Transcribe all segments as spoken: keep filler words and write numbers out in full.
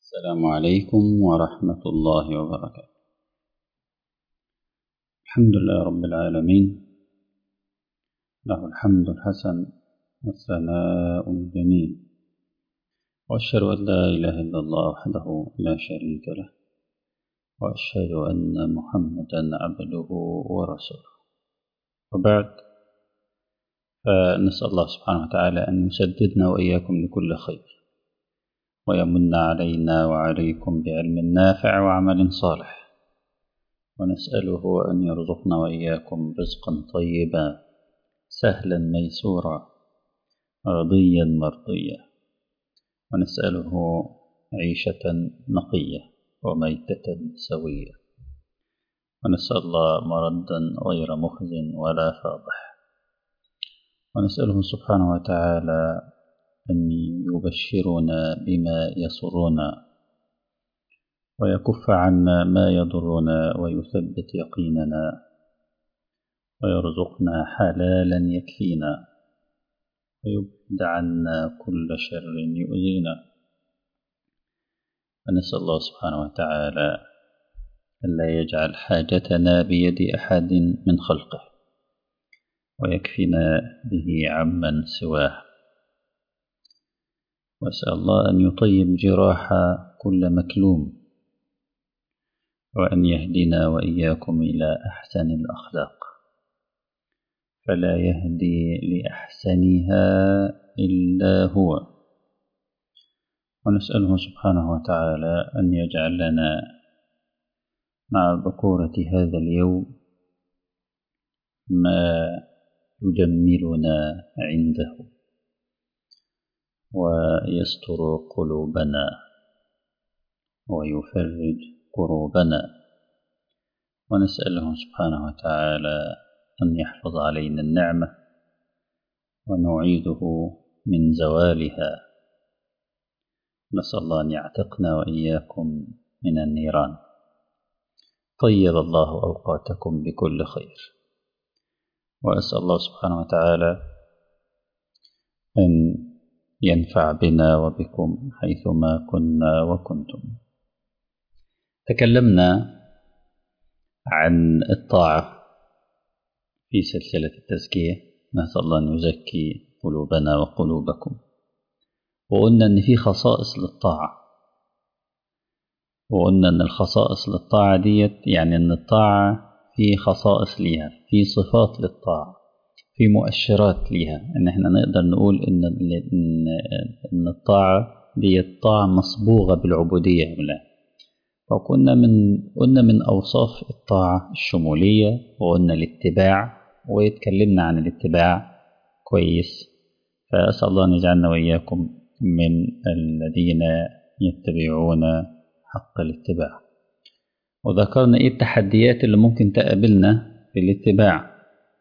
السلام عليكم ورحمة الله وبركاته. الحمد لله رب العالمين، له الحمد الحسن والثناء الجميل، وأشهد أن لا إله إلا الله وحده لا شريك له، وأشهد أن محمدا عبده ورسوله. وبعد، فنسأل الله سبحانه وتعالى أن يسددنا وإياكم لكل خير، ويمن علينا وعليكم بعلم نافع وعمل صالح، ونسأله أن يرزقنا وإياكم رزقا طيبا سهلا ميسورا رضيا مرضيا، ونسأله عيشة نقية وميتة سوية، ونسأل الله مردا غير مخز ولا فاضح، ونسأله سبحانه وتعالى أن يبشرنا بما يسرنا، ويكف عنا ما يضرنا، ويثبت يقيننا، ويرزقنا حلالا يكفينا، ويبعد عنا كل شر يؤذينا. ونسأل الله سبحانه وتعالى ألا يجعل حاجتنا بيد أحد من خلقه، ويكفينا به عمن سواه. وأسأل الله أن يطيب جراح كل مكلوم، وأن يهدنا وإياكم إلى أحسن الأخلاق، فلا يهدي لأحسنها إلا هو. ونسأله سبحانه وتعالى أن يجعل لنا مع بكورة هذا اليوم ما يجملنا عنده، ويستر قلوبنا، ويفرج كروبنا. ونسأله سبحانه وتعالى أن يحفظ علينا النعمة، ونعيده من زوالها. نسأل الله أن يعتقنا وإياكم من النيران. طيب الله أوقاتكم بكل خير، وأسأل الله سبحانه وتعالى أن ينفع بنا وبكم حيثما كنا وكنتم. تكلمنا عن الطاعة في سلسلة التزكية، نسأل الله أن يزكي قلوبنا وقلوبكم. وقلنا أن في خصائص للطاعة، وقلنا أن الخصائص للطاعة ديت يعني أن الطاعة في خصائص ليها، في صفات للطاعة، في مؤشرات ليها، أن احنا نقدر نقول أن, إن, إن الطاعة دي الطاعة مصبوغة بالعبودية بالله. فقلنا من قلنا من أوصاف الطاعة الشمولية، وقلنا الاتباع، ويتكلمنا عن الاتباع كويس. فأسأل الله أن يجعلنا وإياكم من الذين يتبعون حق الاتباع. وذكرنا إيه التحديات اللي ممكن تقابلنا في الاتباع،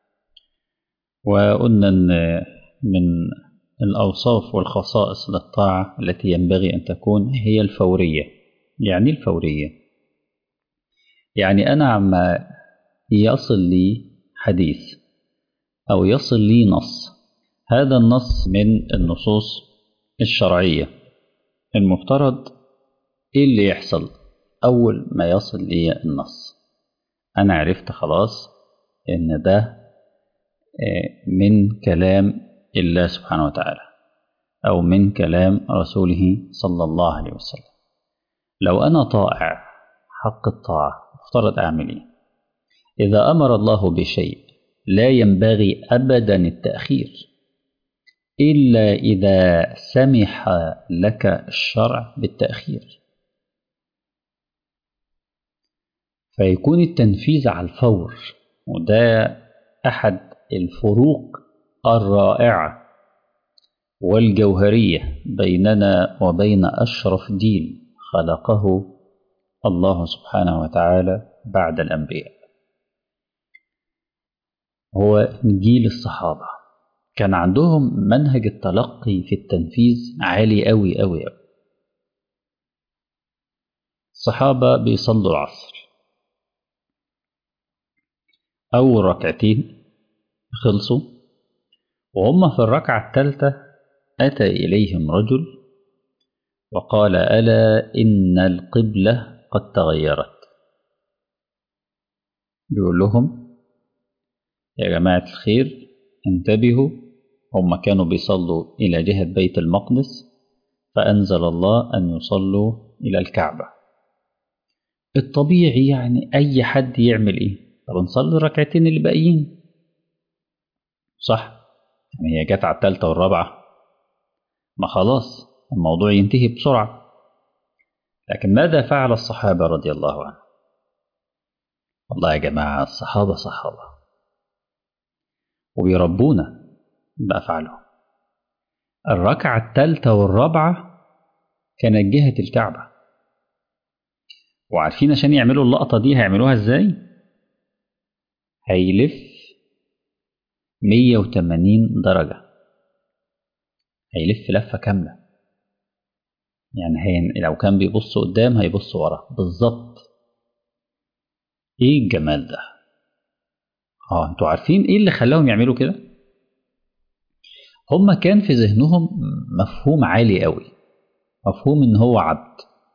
وقلنا أن من الأوصاف والخصائص للطاعة التي ينبغي أن تكون هي الفورية. يعني الفورية يعني أنا عما يصل لي حديث أو يصل لي نص، هذا النص من النصوص الشرعية، المفترض إيه اللي يحصل أول ما يصل لي النص؟ أنا عرفت خلاص إن ده من كلام الله سبحانه وتعالى، أو من كلام رسوله صلى الله عليه وسلم. لو أنا طائع حق الطاعة، افترض أعمل إيه؟ إذا أمر الله بشيء لا ينبغي أبدا التأخير إلا إذا سمح لك الشرع بالتأخير، فيكون التنفيذ على الفور. وده أحد الفروق الرائعة والجوهرية بيننا وبين أشرف دين خلقه الله سبحانه وتعالى بعد الأنبياء، هو جيل الصحابة. كان عندهم منهج التلقي في التنفيذ عالي أوي أوي أوي. الصحابة بيصلوا العصر، أول ركعتين خلصوا، وهم في الركعة الثالثة أتى إليهم رجل وقال ألا إن القبلة قد تغيرت. بيقول لهم يا جماعة الخير انتبهوا، هم كانوا بيصلوا إلى جهة بيت المقدس فأنزل الله أن يصلوا إلى الكعبة. الطبيعي يعني أي حد يعمل إيه؟ طب نصلي الركعتين اللي باقيين، صح؟ يعني هي جت على التالتة والرابعة، ما خلاص الموضوع ينتهي بسرعة. لكن ماذا فعل الصحابة رضي الله عنهم؟ والله يا جماعة الصحابة صحابة وبيربونا بأفعالهم. الركعة التالتة والرابعة كانت جهة الكعبة، وعارفين عشان يعملوا اللقطة دي هيعملوها ازاي؟ هيلف مية وتمانين درجة، هيلف لفة كاملة. يعني هي لو كان بيبص قدام هيبص ورا بالظبط. ايه الجمال ده؟ اه انتوا عارفين ايه اللي خلاهم يعملوا كده؟ هما كان في ذهنهم مفهوم عالي قوي، مفهوم ان هو عبد،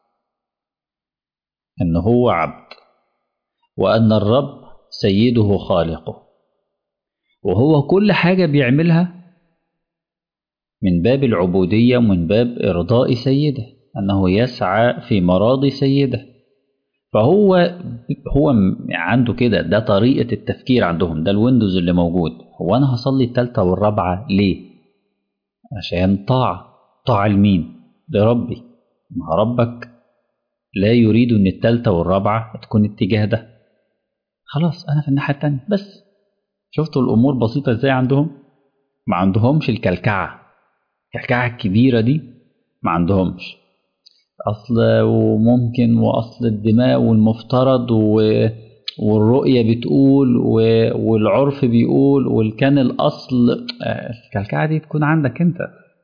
ان هو عبد وان الرب سيده خالقه، وهو كل حاجة بيعملها من باب العبودية ومن باب إرضاء سيده، أنه يسعى في مراضي سيده. فهو هو عنده كده، ده طريقة التفكير عندهم، ده الويندوز اللي موجود. هو أنا هصلي التالتة والرابعة ليه؟ عشان طاعة. طاعة لمين؟ لربي. ما ربك لا يريد أن التالتة والرابعة تكون اتجاه ده. خلاص أنا في الناحية التانية بس. شفتوا الأمور بسيطة إزاي عندهم؟ ما عندهمش الكلكعة، الكلكعة الكبيرة دي ما عندهمش. أصل وممكن وأصل الدماء والمفترض و... والرؤية بتقول و... والعرف بيقول والكان الأصل. الكلكعة دي تكون عندك أنت.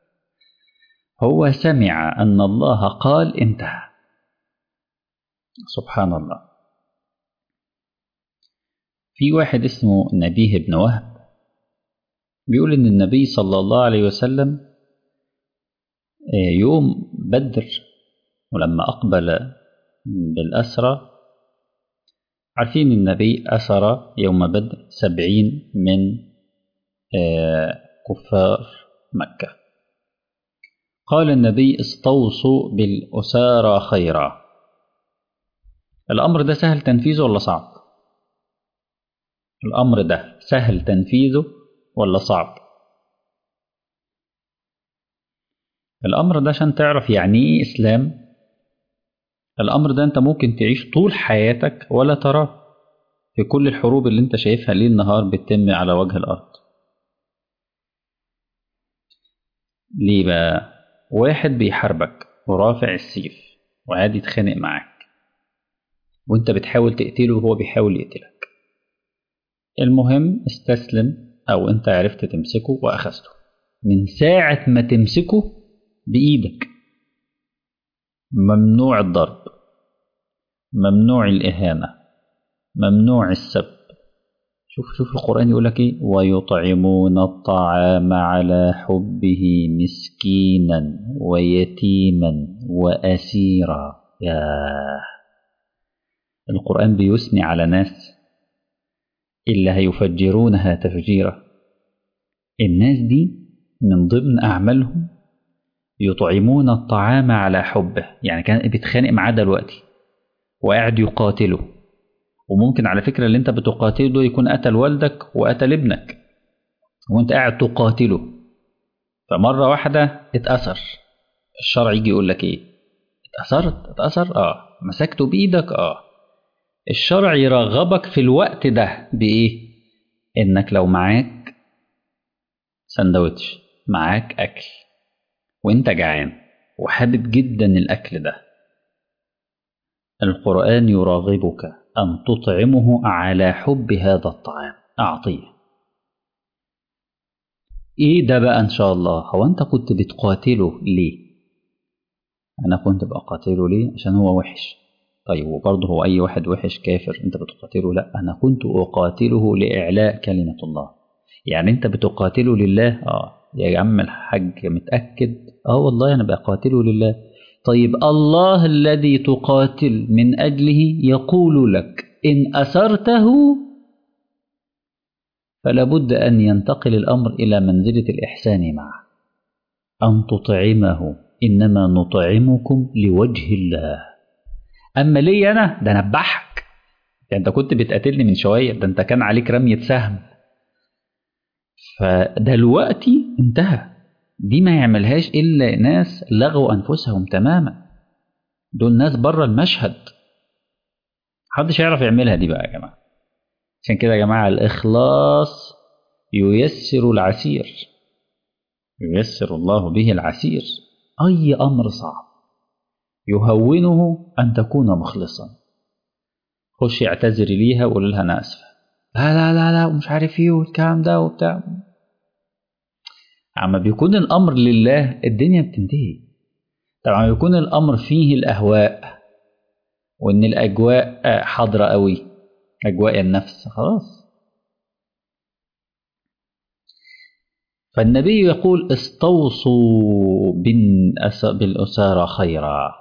هو سمع أن الله قال انتهى. سبحان الله. في واحد اسمه نبيه بن وهب بيقول إن النبي صلى الله عليه وسلم يوم بدر ولما أقبل بالأسرى، عارفين النبي أسر يوم بدر سبعين من كفار مكة. قال النبي استوصوا بالأسارى خيرا. الأمر ده سهل تنفيذه ولا صعب؟ الأمر ده سهل تنفيذه ولا صعب؟ الأمر ده عشان تعرف يعني إيه إسلام، الأمر ده أنت ممكن تعيش طول حياتك ولا تراه في كل الحروب اللي أنت شايفها ليل نهار بتتم على وجه الأرض. ليه بقى؟ واحد بيحاربك ورافع السيف وقاعد يتخانق معاك وانت بتحاول تقتله وهو بيحاول يقتلك. المهم استسلم او انت عرفت تمسكه واخذته. من ساعة ما تمسكه بإيدك ممنوع الضرب، ممنوع الإهانة، ممنوع السب. شوف شوف القرآن يقول لك ايه؟ ويطعمون الطعام على حبه مسكينا ويتيما وأسيرا. يا القرآن بيثني على ناس اللي هيفجرونها تفجيرا. الناس دي من ضمن أعمالهم يطعمون الطعام على حبه، يعني كان بيتخانق معاه دلوقتي وقاعد يقاتله، وممكن على فكرة اللي انت بتقاتله يكون قتل والدك وقتل ابنك وانت قاعد تقاتله، فمرة واحدة اتأثر. الشرع يجي يقول لك ايه؟ اتأثرت؟ اتأثر؟ اه. مسكته بإيدك؟ اه. الشرع يرغبك في الوقت ده بإيه؟ إنك لو معاك سندوتش، معاك أكل وإنت جعان وحابب جدا الأكل ده، القرآن يراغبك أن تطعمه على حب هذا الطعام. أعطيه. إيه ده بقى إن شاء الله؟ هو أنت كنت بتقاتله ليه؟ أنا كنت بقاتله ليه؟ عشان هو وحش. طيب وبرضه هو أي واحد وحش كافر أنت بتقاتله؟ لا، أنا كنت أقاتله لإعلاء كلمة الله. يعني أنت بتقاتله لله؟ آه. يا عم الحاج متأكد؟ آه والله أنا بقاتله لله. طيب الله الذي تقاتل من أجله يقول لك إن أسرته فلا بد أن ينتقل الأمر إلى منزلة الإحسان معه، أن تطعمه، إنما نطعمكم لوجه الله. أما لي أنا ده نبحك، ده أنت كنت بتقاتلني من شوية، ده أنت كان عليك رمية سهم، فدلوقتي انتهى. دي ما يعملهاش إلا ناس لغوا أنفسهم تماما، دول ناس بره المشهد، محدش يعرف يعملها دي بقى يا جماعة. عشان كده يا جماعة الإخلاص ييسر العسير، ييسر الله به العسير. أي أمر صعب يهونه أن تكون مخلصا. خش اعتذري ليها وقول لها أنا آسفة، لا لا لا لا ومش عارف إيه والكلام ده وبتاع. عما بيكون الأمر لله الدنيا بتنتهي. طبعا بيكون الأمر فيه الأهواء وإن الأجواء حاضرة قوي، أجواء النفس خلاص. فالنبي يقول استوصوا بالأسارى خيرا.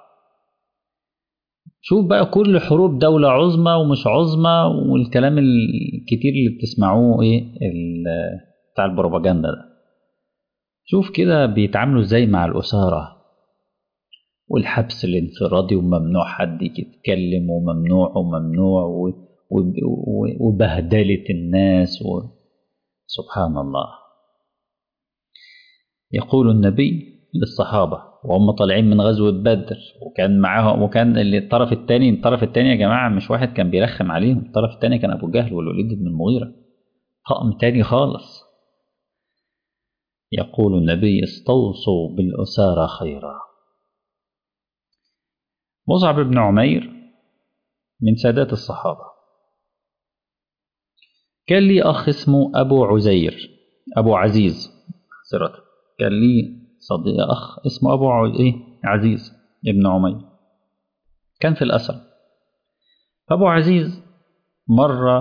شوف بقى كل حروب دولة عظمى ومش عظمى والكلام الكتير اللي بتسمعوه ايه بتاع البروباجندا ده، شوف كده بيتعاملوا ازاي مع الأسارة والحبس الانفرادي وممنوع حد يتكلم وممنوع وممنوع وبهدلة الناس و... سبحان الله. يقول النبي للصحابة وهم طالعين من غزوة بدر، وكان معاهم وكان اللي الطرف الثاني الطرف الثاني يا جماعة مش واحد كان بيرخم عليهم، الطرف الثاني كان أبو جهل والوليد بن المغيرة، طقم تاني خالص. يقول النبي استوصوا بالأسارى خيرا. مصعب بن عمير من سادات الصحابة، كان لي أخ اسمه أبو عزير أبو عزيز سرته، كان لي صديق أخ اسمه أبو عزيز ابن عمير، كان في الأسر. أبو عزيز مر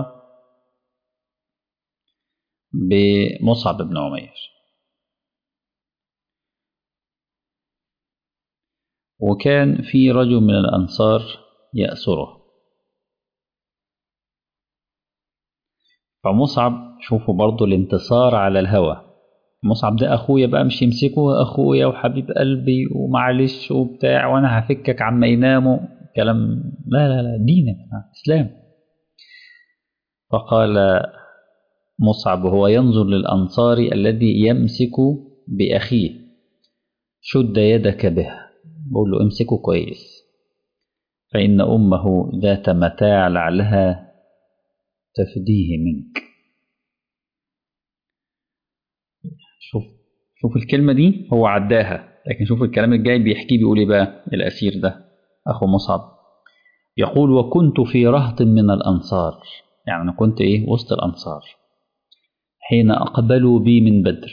بمصعب بن عمير، وكان في رجل من الأنصار يأسره، فمصعب شوفوا برضو الانتصار على الهوى. مصعب ده أخويا بقى، مش يمسكه أخويا وحبيب قلبي ومعلش وبتاع وأنا هفكك عما يناموا كلام، لا لا لا، دينك إسلام. فقال مصعب وهو ينظر للأنصاري الذي يمسك بأخيه شد يدك به، بقول له امسكه كويس فإن أمه ذات متاع لعلها تفديه منك. شوف شوف الكلمة دي هو عداها، لكن شوف الكلام الجاي بيحكي بيقول ايه بقى الأسير ده أخو مصعب. يقول وكنت في رهط من الأنصار، يعني أنا كنت إيه وسط الأنصار حين أقبلوا بي من بدر،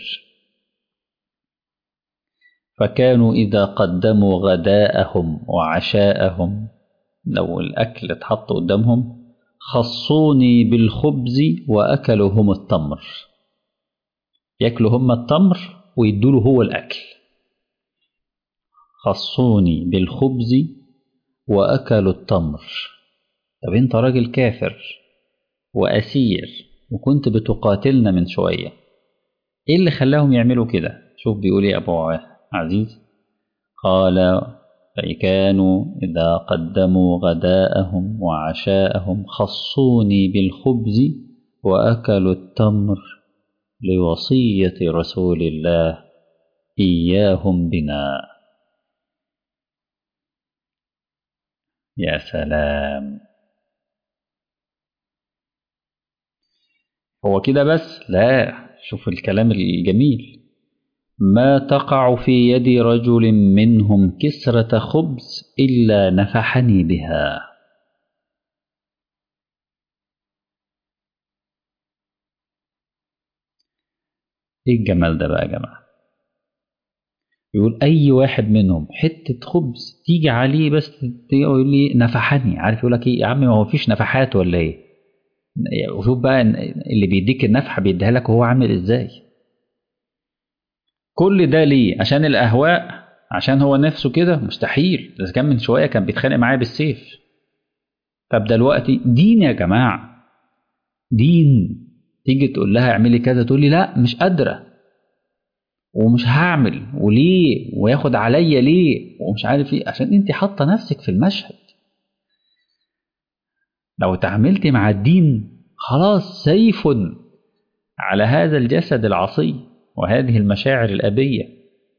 فكانوا إذا قدموا غداءهم وعشاءهم، لو الأكل اتحط قدامهم خصوني بالخبز وأكلوا هم التمر، يأكلوا هم التمر ويدوله هو الأكل. خصوني بالخبز وأكلوا التمر. طب أنت راجل كافر وأسير وكنت بتقاتلنا من شوية، إيه اللي خلاهم يعملوا كده؟ شوف بيقول إيه أبو عزيز، قال فكانوا إذا قدموا غداءهم وعشاءهم خصوني بالخبز وأكلوا التمر لوصية رسول الله إياهم بنا. يا سلام، هو كده بس؟ لا، شوف الكلام الجميل، ما تقع في يد رجل منهم كسرة خبز إلا نفحني بها. إيه الجمال ده بقى يا جماعة؟ يقول أي واحد منهم حتة خبز تيجي عليه بس يقول لي نفحني، عارف يقول لك إيه يا عم، ما هو فيش نفحات ولا إيه؟ وشوف بقى اللي بيديك النفحة بيديها لك وهو عامل إزاي. كل ده ليه؟ عشان الأهواء عشان هو نفسه كده؟ مستحيل. ده كان من شوية كان بيتخانق معايا بالسيف. طب دلوقتي دين يا جماعة، دين. تيجي تقول لها اعملي كذا تقول لي لا مش قادرة ومش هعمل، وليه وياخد عليا ليه ومش عارف ايه، عشان انت حاطة نفسك في المشهد. لو تعاملتي مع الدين خلاص سيف على هذا الجسد العصي وهذه المشاعر الأبية.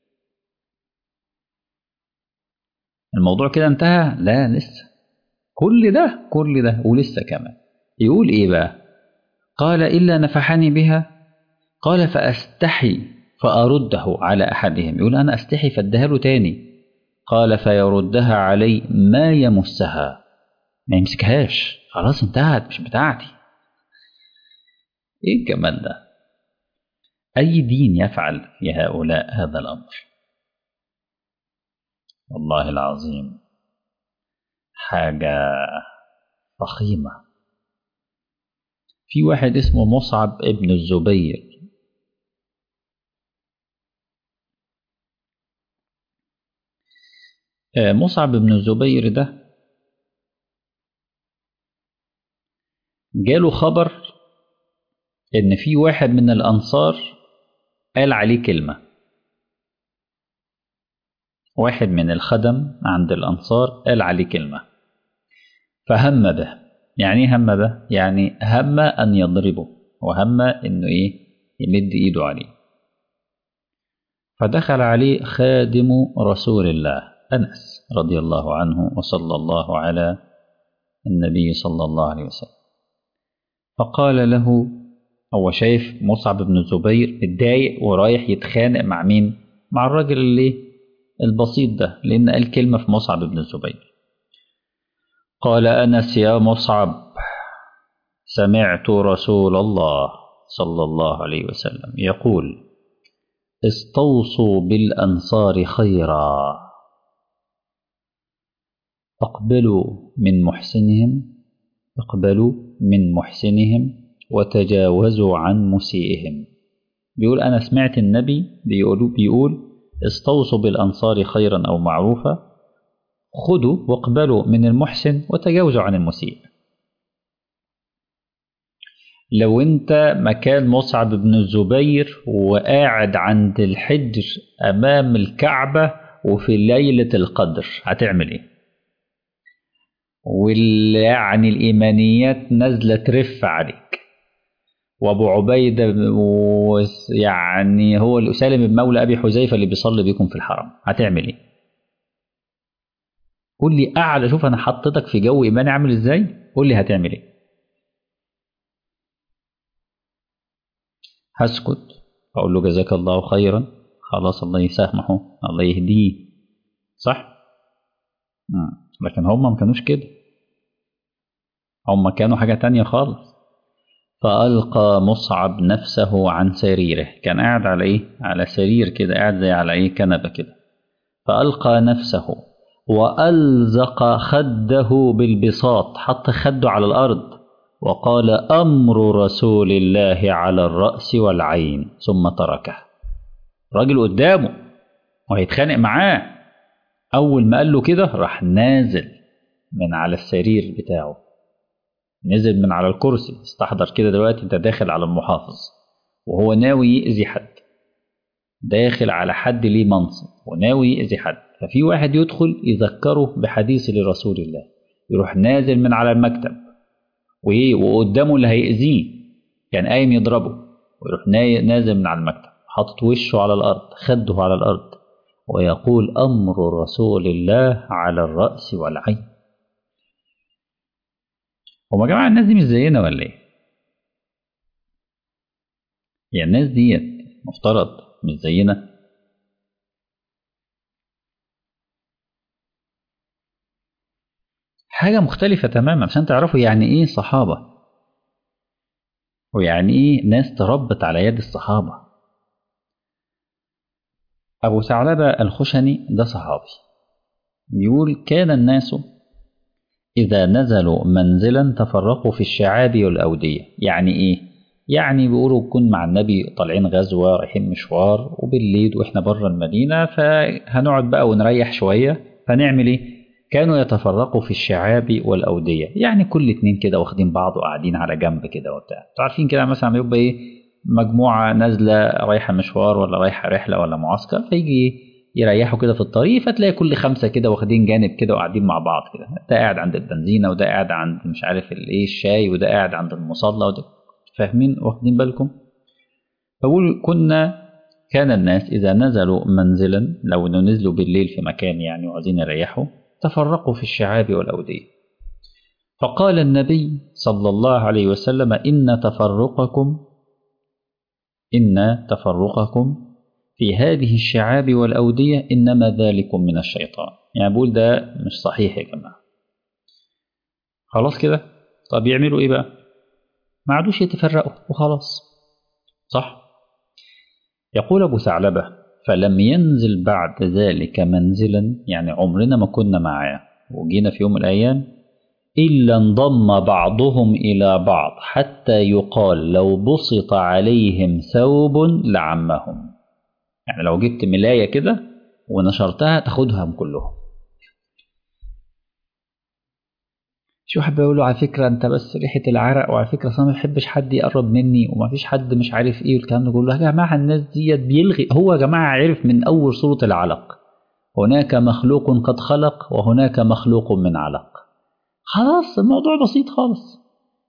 الموضوع كده انتهى؟ لا لسه. كل ده كل ده ولسه كمان. يقول ايه بقى؟ قال إلا نفحني بها، قال فأستحي فأرده على أحدهم. يقول أنا أستحي فأديها له تاني. قال فيردها علي ما يمسها، ما يمسكهاش، خلاص انتهت مش بتاعتي. ايه الجمال ده؟ أي دين يفعل في هؤلاء هذا الأمر؟ والله العظيم حاجة فخيمة. في واحد اسمه مصعب ابن الزبير. مصعب بن الزبير ده جاله خبر إن في واحد من الأنصار قال عليه كلمة. واحد من الخدم عند الأنصار قال عليه كلمة فهم به. يعني ايه هم به؟ يعني هم أن يضربه، وهم إنه إيه يمد إيده عليه. فدخل عليه خادم رسول الله أنس رضي الله عنه وصلى الله على النبي صلى الله عليه وسلم. فقال له، هو شايف مصعب بن الزبير اتضايق ورايح يتخانق مع مين؟ مع الراجل اللي البسيط ده، لأن قال كلمة في مصعب بن الزبير. قال أنس يا مصعب سمعت رسول الله صلى الله عليه وسلم يقول استوصوا بالأنصار خيرا، اقبلوا من محسنهم اقبلوا من محسنهم وتجاوزوا عن مسيئهم. بيقول أنا سمعت النبي بيقول, بيقول استوصوا بالأنصار خيرا أو معروفا، خذوا واقبلوا من المحسن وتجاوزوا عن المسيء. لو انت مكان مصعب بن الزبير وقاعد عند الحجر أمام الكعبة وفي ليلة القدر هتعمل ايه؟ واليعني الإيمانيات نازلة ترف عليك، وابو عبيدة يعني هو سالم بن مولى أبي حذيفة اللي بيصلي بيكم في الحرم، هتعمل ايه؟ قول لي أعلى، شوف أنا حطيتك في جو إيماني عامل إزاي، قول لي هتعمل ايه؟ هسكت أقول له جزاك الله خيرا، خلاص الله يسامحه الله يهديه، صح؟ مم. لكن هم ما كانوش كده، هم كانوا حاجة تانية خالص. فألقى مصعب نفسه عن سريره، كان قاعد على إيه؟ على سرير كده، قاعد زي على إيه كنبة كده. فألقى نفسه وألزق خده بالبساط، حط خده على الأرض وقال أمر رسول الله على الرأس والعين، ثم تركه. راجل قدامه وهيتخانق معاه، أول ما قال له كده راح نازل من على السرير بتاعه، نزل من على الكرسي. استحضر كده دلوقتي انت داخل على المحافظ وهو ناوي يأذي حد، داخل على حد ليه منصب وناوي يأذي حد، ففي واحد يدخل يذكره بحديث لرسول الله، يروح نازل من على المكتب وايه وقدامه اللي هيأذيه كان قايم يضربه، ويروح نازل من على المكتب حاطط وشه على الأرض خده على الأرض ويقول أمر رسول الله على الرأس والعين. هما يا جماعة الناس دي مش زينا ولا ايه؟ يعني الناس دي مفترض مش زينا؟ حاجة مختلفة تماما عشان تعرفوا يعني ايه صحابة، ويعني ايه ناس تربت على يد الصحابة. أبو ثعلبة الخشني ده صحابي، بيقول كان الناس إذا نزلوا منزلا تفرقوا في الشعاب والأودية. يعني إيه؟ يعني بيقولوا كن مع النبي طالعين غزوة رايحين مشوار وبالليل وإحنا بره المدينة، فهنقعد بقى ونريح شوية، فنعمل إيه؟ كانوا يتفرقوا في الشعاب والأودية، يعني كل اتنين كده واخدين بعض وقاعدين على جنب كده وبتاع. انتوا عارفين كده مثلا يبقى إيه، مجموعة نازلة رايحة مشوار ولا رايحة رحلة ولا معسكر، فيجي يريحوا كده في الطريق، فتلاقي كل خمسة كده واخدين جانب كده وقاعدين مع بعض كده، ده قاعد عند البنزينة وده قاعد عند مش عارف الايه الشاي وده قاعد عند المصلى وده. فاهمين واخدين بالكم؟ فبقول كنا كان الناس إذا نزلوا منزلا، لو نزلوا بالليل في مكان يعني وعايزين يريحوا، تفرقوا في الشعاب والأودية. فقال النبي صلى الله عليه وسلم إن تفرقكم إن تفرقكم في هذه الشعاب والأودية إنما ذلكم من الشيطان. يعني بقول ده مش صحيح يا جماعة. خلاص كده. طب يعملوا إيه بقى؟ ما عادوش يتفرقوا وخلاص، صح؟ يقول أبو ثعلبة فلم ينزل بعد ذلك منزلا، يعني عمرنا ما كنا معاه وجينا في يوم من الأيام إلا انضم بعضهم إلى بعض حتى يقال لو بسط عليهم ثوب لعمهم. يعني لو جبت ملاية كده ونشرتها تاخدهم كلهم. شو حابب اقول له على فكره انت بس ريحه العرق، وعلى فكره انا ما بحبش حد يقرب مني وما فيش حد مش عارف ايه والكلام ده كله. يا جماعه الناس ديت بيلغي، هو يا جماعه عرف من اول سوره العلق هناك مخلوق قد خلق وهناك مخلوق من علق. خلاص الموضوع بسيط خالص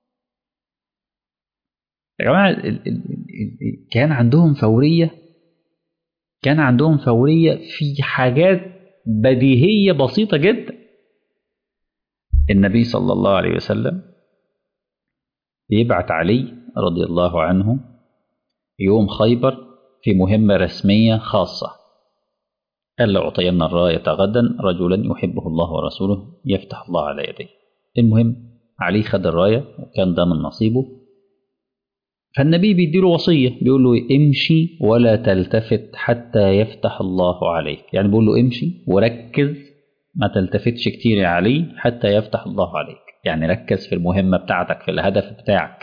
يا جماعه. ال ال ال كان عندهم فوريه، كان عندهم فوريه في حاجات بديهيه بسيطه جدا. النبي صلى الله عليه وسلم يبعت علي رضي الله عنه يوم خيبر في مهمة رسمية خاصة، قال لأعطين الراية غدا رجلا يحبه الله ورسوله يفتح الله على يديه. المهم علي خد الراية وكان ده من نصيبه، فالنبي بيديله وصية بيقول له امشي ولا تلتفت حتى يفتح الله عليك. يعني بيقول له امشي وركز ما تلتفتش كتير يا علي حتى يفتح الله عليك، يعني ركز في المهمة بتاعتك في الهدف بتاعك.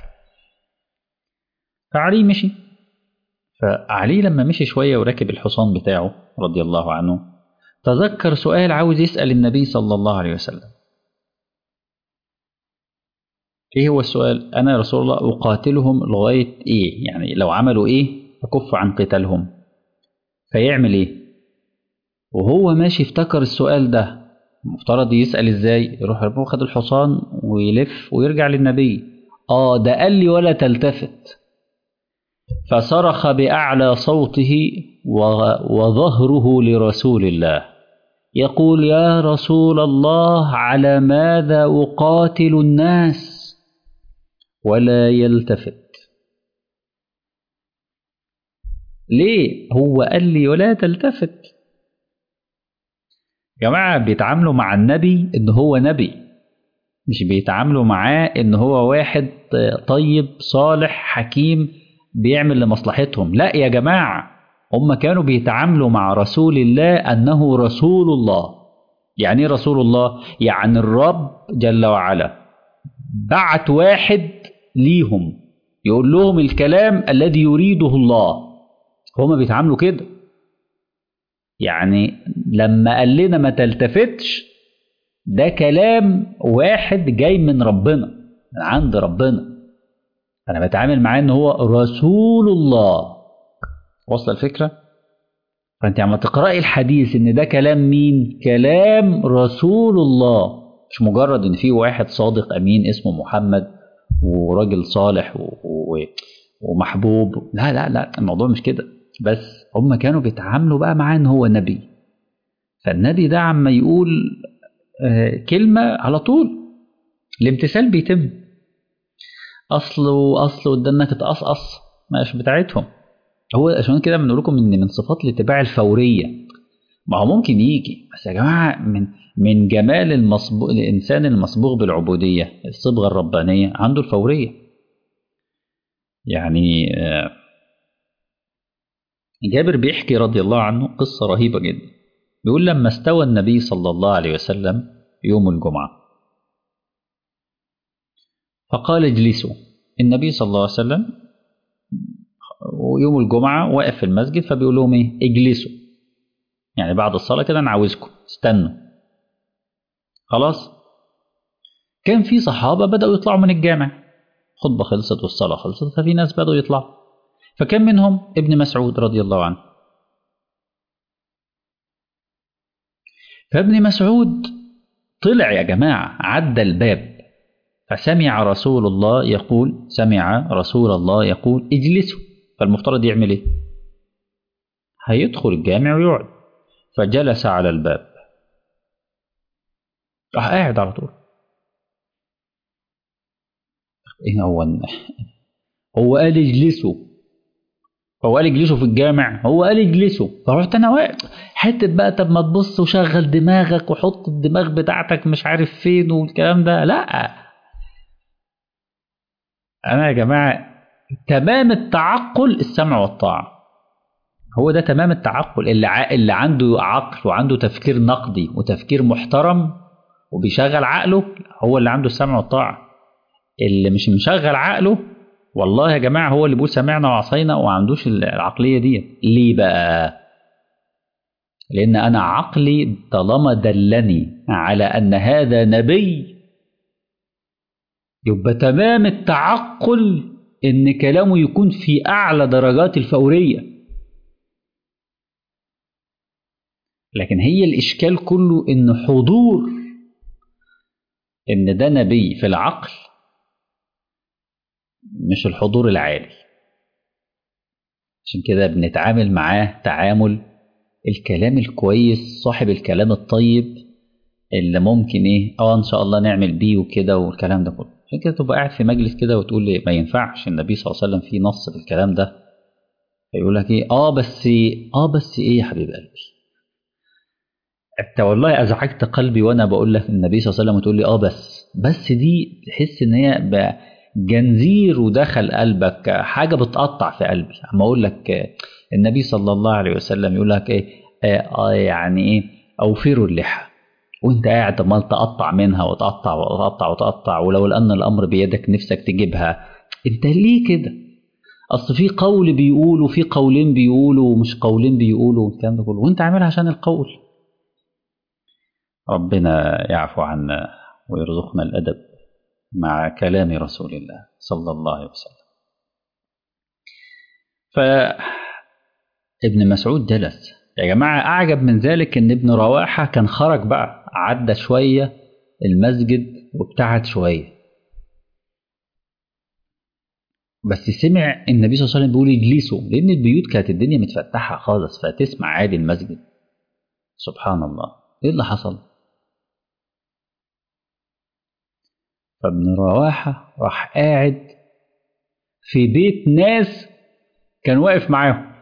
فعلي مشي. فعلي لما مشي شوية وركب الحصان بتاعه رضي الله عنه تذكر سؤال عاوز يسأل النبي صلى الله عليه وسلم. ايه هو السؤال؟ انا يا رسول الله اقاتلهم لغاية ايه؟ يعني لو عملوا ايه اكف عن قتالهم، فيعمل ايه؟ وهو ماشي افتكر السؤال ده، المفترض يسأل ازاي؟ يروح ياخد الحصان ويلف ويرجع للنبي. اه ده قال لي ولا تلتفت، فصرخ بأعلى صوته وظهره لرسول الله يقول يا رسول الله على ماذا أقاتل الناس؟ ولا يلتفت. ليه؟ هو قال لي ولا تلتفت. جماعة بيتعاملوا مع النبي إن هو نبي، مش بيتعاملوا معاه إن هو واحد طيب صالح حكيم بيعمل لمصلحتهم. لا يا جماعة، هم كانوا بيتعاملوا مع رسول الله أنه رسول الله. يعني ايه رسول الله؟ يعني الرب جل وعلا بعت واحد ليهم يقول لهم الكلام الذي يريده الله. هما بيتعاملوا كده. يعني لما قال لنا ما تلتفتش ده كلام واحد جاي من ربنا، من عند ربنا. انا بتعامل معاه ان هو رسول الله. وصل الفكرة؟ فانت عم تقرأي الحديث ان ده كلام مين؟ كلام رسول الله، مش مجرد ان في واحد صادق امين اسمه محمد وراجل صالح و... و... ومحبوب. لا لا لا، الموضوع مش كده. بس هم كانوا بيتعاملوا بقى معاه ان هو نبي. فالنبي ده عما يقول آه كلمة على طول الامتثال بيتم. اصله اصله ده انك تقصقص مش بتاعتهم. هو عشان كده بنقول لكم ان من صفات الاتباع الفوريه. ما هو ممكن يجي، بس يا جماعه من من جمال المصبوغ الانسان المصبوغ بالعبوديه الصبغه الربانيه عنده الفوريه. يعني جابر بيحكي رضي الله عنه قصه رهيبه جدا. بيقول لما استوى النبي صلى الله عليه وسلم يوم الجمعه فقال اجلسوا. النبي صلى الله عليه وسلم ويوم الجمعة واقف في المسجد فبيقول لهم ايه اجلسوا، يعني بعد الصلاة كده انا عاوزكم استنوا. خلاص. كان في صحابة بدأوا يطلعوا من الجامع، خطبة خلصت والصلاة خلصت، ففي ناس بدأوا يطلعوا، فكان منهم ابن مسعود رضي الله عنه. فابن مسعود طلع يا جماعة عدى الباب، فسمع رسول الله يقول سمع رسول الله يقول اجلسوا. فالمفترض يعمل ايه؟ هيدخل الجامع ويقعد. فجلس على الباب، راح قاعد على طول. ايه هو هو قال اجلسوا، هو قال اجلسوا في الجامع، هو قال اجلسوا. فرحت انا واقف حته بقى، طب ما تبص وشغل دماغك وحط الدماغ بتاعتك مش عارف فين والكلام ده. لا، انا يا جماعه تمام التعقل السمع والطاعه. هو ده تمام التعقل، اللي ع... اللي عنده عقل وعنده تفكير نقدي وتفكير محترم وبيشغل عقله، هو اللي عنده السمع والطاعه. اللي مش مشغل عقله والله يا جماعه هو اللي بيقول سمعنا وعصينا وما عندوش العقليه دي. ليه بقى؟ لان انا عقلي طالما دلني على ان هذا نبي، يبقى تمام التعقل ان كلامه يكون في اعلى درجات الفوريه. لكن هي الاشكال كله ان حضور ان ده نبي في العقل، مش الحضور العالي. عشان كده بنتعامل معاه تعامل الكلام الكويس، صاحب الكلام الطيب اللي ممكن ايه اه ان شاء الله نعمل بيه وكده والكلام ده كله. عشان كده تبقى قاعد في مجلس كده وتقول لي ما ينفعش النبي صلى الله عليه وسلم في نص بالكلام ده، فيقول لك ايه اه بس اه بس ايه يا حبيب قلبي، انت والله ازعجت قلبي وانا بقول لك النبي صلى الله عليه وسلم وتقول لي اه بس بس دي تحس ان هي جنزير ودخل قلبك، حاجه بتقطع في قلبي. اما اقول لك النبي صلى الله عليه وسلم يقول لك ايه آه آه يعني ايه اوفروا اللحى، وانت قاعد عمال تقطع منها وتقطع وتقطع وتقطع، ولو ان الامر بيدك نفسك تجيبها. انت ليه كده؟ اصل في قول بيقولوا وفي قولين بيقولوا ومش قولين بيقولوا والكلام ده كله، وانت عاملها عشان القول. ربنا يعفو عنا ويرزقنا الادب مع كلام رسول الله صلى الله عليه وسلم. فابن مسعود جلس يا جماعة. أعجب من ذلك إن ابن رواحة كان خرج بقى، عدى شوية المسجد وابتعد شوية، بس سمع النبي صلى الله عليه وسلم بيقول اجلسوا، لأن البيوت كانت الدنيا متفتحة خالص فتسمع عادي المسجد. سبحان الله، إيه اللي حصل؟ فابن رواحة راح قاعد في بيت ناس كان واقف معاهم،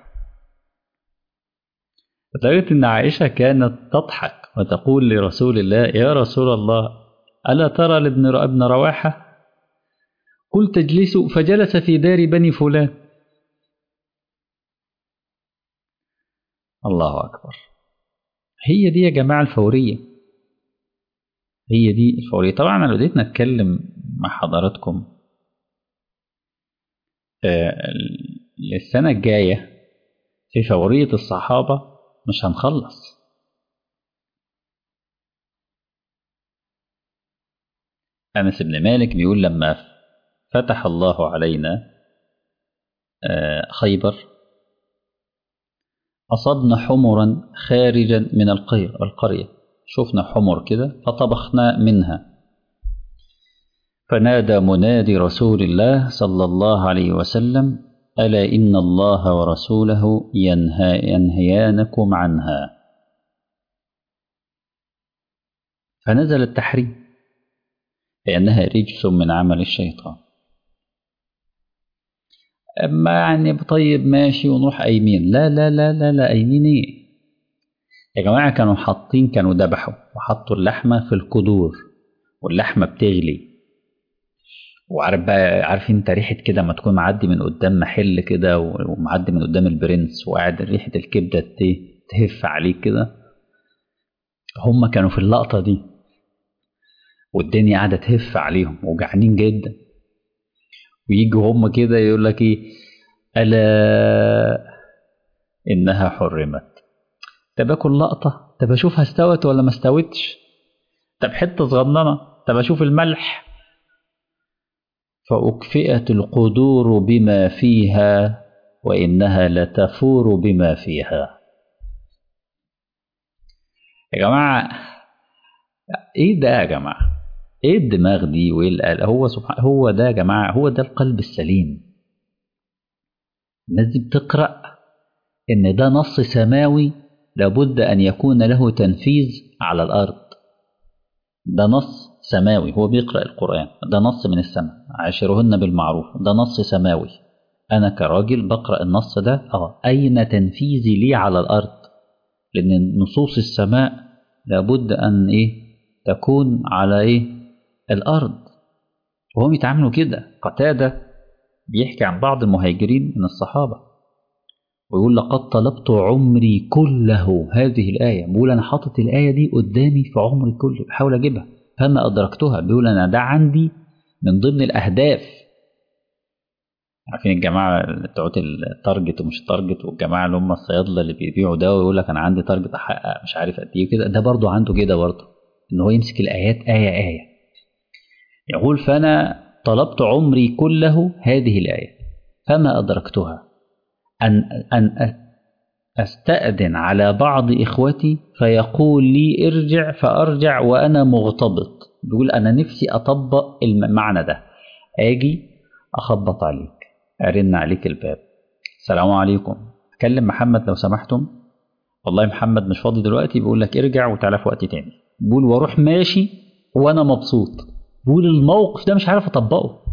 لدرجة إن عائشة كانت تضحك وتقول لرسول الله يا رسول الله ألا ترى لابن ابن رواحة؟ قلت اجلسوا، فجلس في دار بني فلان. الله أكبر. هي دي يا جماعة الفورية، هي دي الفورية. طبعا أنا لو بديت نتكلم مع حضراتكم السنة الجاية في فورية الصحابة مش هنخلص. أنس بن مالك بيقول لما فتح الله علينا خيبر أصبنا حمرا خارجا من القرية، شفنا حمر كده فطبخنا منها، فنادى منادي رسول الله صلى الله عليه وسلم ألا إن الله ورسوله ينهى ينهيانكم عنها، فنزل التحريم لأنها رجس من عمل الشيطان. أما يعني طيب ماشي ونروح قايمين، لا لا لا لا لا قايمين ايه يا جماعة؟ كانوا حاطين كانوا ذبحوا وحطوا اللحمة في القدور واللحمة بتغلي، وعارف بقى عارف انت ريحة كده ما تكون معدي من قدام محل كده ومعدي من قدام البرنس وقاعد ريحة الكبدة تهف عليك كده. هم كانوا في اللقطة دي والدنيا قاعدة تهف عليهم وجعانين جدا، ويجوا هم كده يقول لك ايه ألا إنها حرمت. طب آكل لقطة، طب أشوفها استوت ولا ما استوتش، طب حتة صغننة، طب أشوف الملح. فأكفئت القدور بما فيها وإنها لتفور بما فيها. يا جماعة إيه ده يا جماعة؟ إيه الدماغ دي وإيه القلب؟ هو سبحان هو ده يا جماعة، هو ده القلب السليم. الناس دي بتقرأ إن ده نص سماوي لابد أن يكون له تنفيذ على الأرض. ده نص سماوي، هو بيقرأ القرآن، ده نص من السماء، عاشرهن بالمعروف، ده نص سماوي. أنا كراجل بقرأ النص ده، آه أين تنفيذي ليه على الأرض؟ لأن نصوص السماء لابد أن إيه تكون على إيه الأرض. وهم يتعاملوا كده. قتادة بيحكي عن بعض المهاجرين من الصحابة ويقول لقد طلبت عمري كله هذه الآية. بيقول أنا حاطط الآية دي قدامي في عمري كله بحاول أجيبها فما أدركتها. بيقول أنا ده عندي من ضمن الأهداف. عارفين الجماعة بتوع التارجت ومش التارجت، والجماعة اللي هم الصيادلة اللي بيبيعوا ده ويقول لك أنا عندي تارجت أحقق مش عارف قد إيه كده، ده برضو عنده كده برضو، إن هو يمسك الآيات آية آية. يقول فأنا طلبت عمري كله هذه الآية فما أدركتها، أن أن أستأذن على بعض إخوتي فيقول لي ارجع فأرجع وأنا مغتبط. بيقول أنا نفسي أطبق المعنى ده. آجي أخبط عليك، أرن عليك الباب، السلام عليكم، أكلم محمد لو سمحتم، والله محمد مش فاضي دلوقتي، بيقول لك ارجع وتعالى في وقت تاني. بيقول واروح ماشي وأنا مبسوط. بيقول الموقف ده مش عارف أطبقه.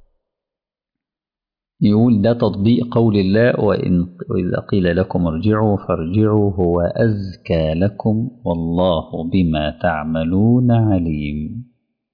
يقول ده تطبيق قول الله وإن وإذا قيل لكم ارجعوا فارجعوا هو أزكى لكم والله بما تعملون عليم.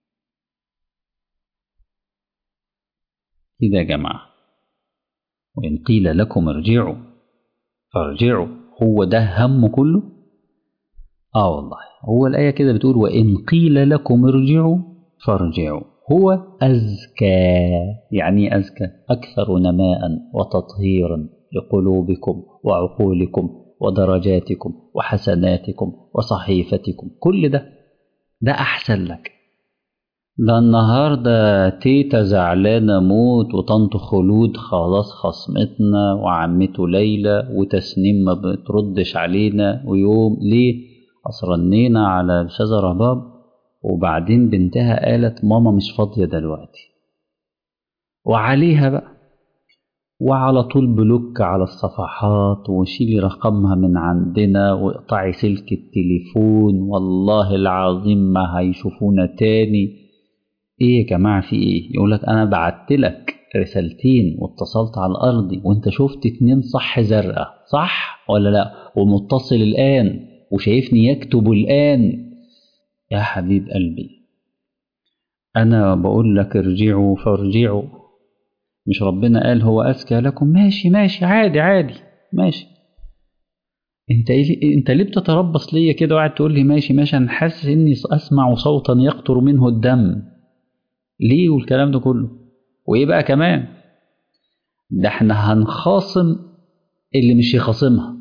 إذا يا جماعة وإن قيل لكم ارجعوا فارجعوا هو ده هم كله. آه والله هو الآية كده بتقول وإن قيل لكم ارجعوا فارجعوا هو أزكى. يعني أزكى أكثر نماء وتطهيرا لقلوبكم وعقولكم ودرجاتكم وحسناتكم وصحيفتكم. كل ده ده أحسن لك. ده النهاردة تيتا زعلانة موت وطنط خلود خلاص خصمتنا وعمته ليلى وتسنيم ما بتردش علينا ويوم ليه أصرنينا على شجرة باب وبعدين بنتها قالت ماما مش فاضية دلوقتي وعليها بقى وعلى طول بلوك على الصفحات وشيلي رقمها من عندنا واقطعي سلك التليفون والله العظيم ما هيشوفونا تاني. ايه يا جماعة في ايه؟ يقولك انا بعتلك رسالتين واتصلت على الارض وانت شفت اتنين صح زرقاء صح ولا لا ومتصل الان وشايفني يكتب الان. يا حبيب قلبي أنا بقول لك ارجعوا فارجعوا. مش ربنا قال هو أزكى لكم؟ ماشي ماشي عادي عادي ماشي. انت إيه انت ليه بتتربص ليا كده وقاعد تقول لي ماشي ماشي؟ انا حاسس اني اسمع صوتا يقطر منه الدم ليه والكلام ده كله؟ وايه بقى كمان؟ ده احنا هنخاصم اللي مش يخاصمها.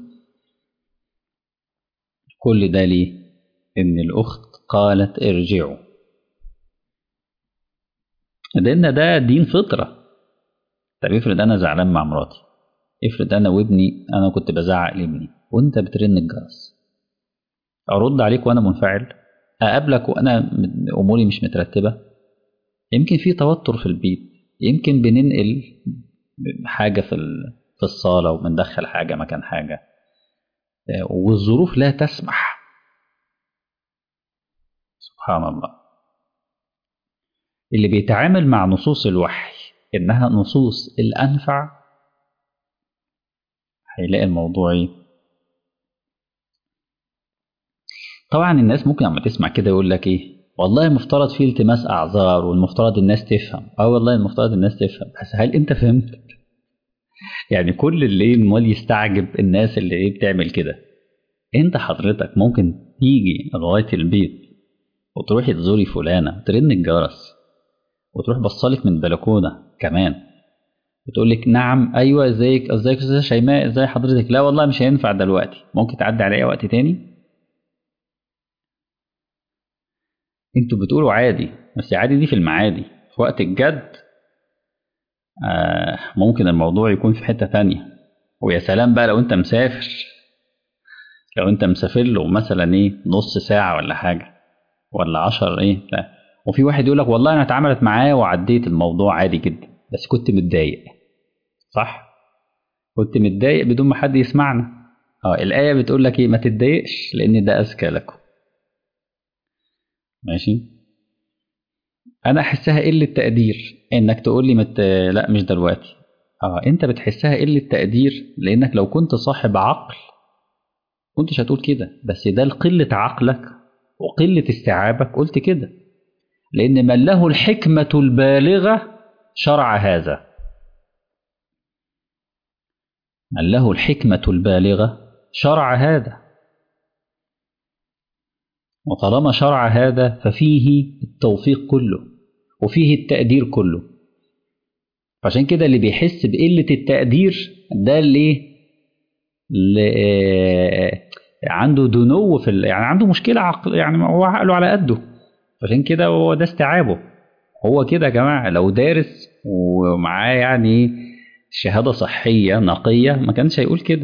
كل ده ليه؟ ان الاخت قالت ارجعوا. لان ده دين فطره. طب افرض انا زعلان مع مراتي، افرض انا وابني انا كنت بزعق لابني وانت بترن الجرس، ارد عليك وانا منفعل؟ اقابلك وانا اموري مش مترتبه؟ يمكن في توتر في البيت، يمكن بننقل حاجه في في الصاله وبندخل حاجه مكان حاجه والظروف لا تسمح. سبحان الله. اللي بيتعامل مع نصوص الوحي انها نصوص الانفع هيلاقي الموضوع ايه. طبعا الناس ممكن لما تسمع كده يقول لك ايه والله المفترض فيه التماس اعذار والمفترض الناس تفهم. اه والله المفترض الناس تفهم، بس هل انت فهمت؟ يعني كل اللي ايه امال يستعجب الناس اللي ايه بتعمل كده. انت حضرتك ممكن تيجي لغايه البيت وتروحي تزوري فلانه ترن الجرس وتروح بصلك من البلكونه كمان بتقول لك نعم ايوه ازيك ازيك يا استاذه شيماء ازي حضرتك، لا والله مش هينفع دلوقتي، ممكن تعدي عليا وقت تاني. انتوا بتقولوا عادي، بس عادي دي في المعادي، في وقت الجد آه ممكن الموضوع يكون في حتة تانية. ويا سلام بقى لو انت مسافر، لو انت مسافر له مثلا ايه نص ساعة ولا حاجة، ولا عشر ايه لا. وفي واحد يقول لك والله انا اتعاملت معاه وعديت الموضوع عادي جدا بس كنت متضايق. صح، كنت متضايق بدون ما حد يسمعنا. اه الآية بتقول لك ايه، ما تتضايقش لان ده أزكى لكم. ماشي. انا احسها قلة تقدير انك تقول لي مت... لا مش دلوقتي. اه انت بتحسها قلة تقدير لانك لو كنت صاحب عقل كنتش هتقول كده، بس ده لقلة عقلك وقلة استيعابك قلت كده. لان من له الحكمة البالغة شرع هذا، من له الحكمة البالغة شرع هذا، وطالما شرع هذا ففيه التوفيق كله وفيه التقدير كله. عشان كده اللي بيحس بقلة التقدير ده اللي, اللي عنده دنو في ال... يعني عنده مشكلة عقل، يعني هو عقله على قده. عشان كده هو ده استيعابه. هو كده يا جماعة لو دارس ومعاه يعني شهادة صحية نقية ما كانش هيقول كده.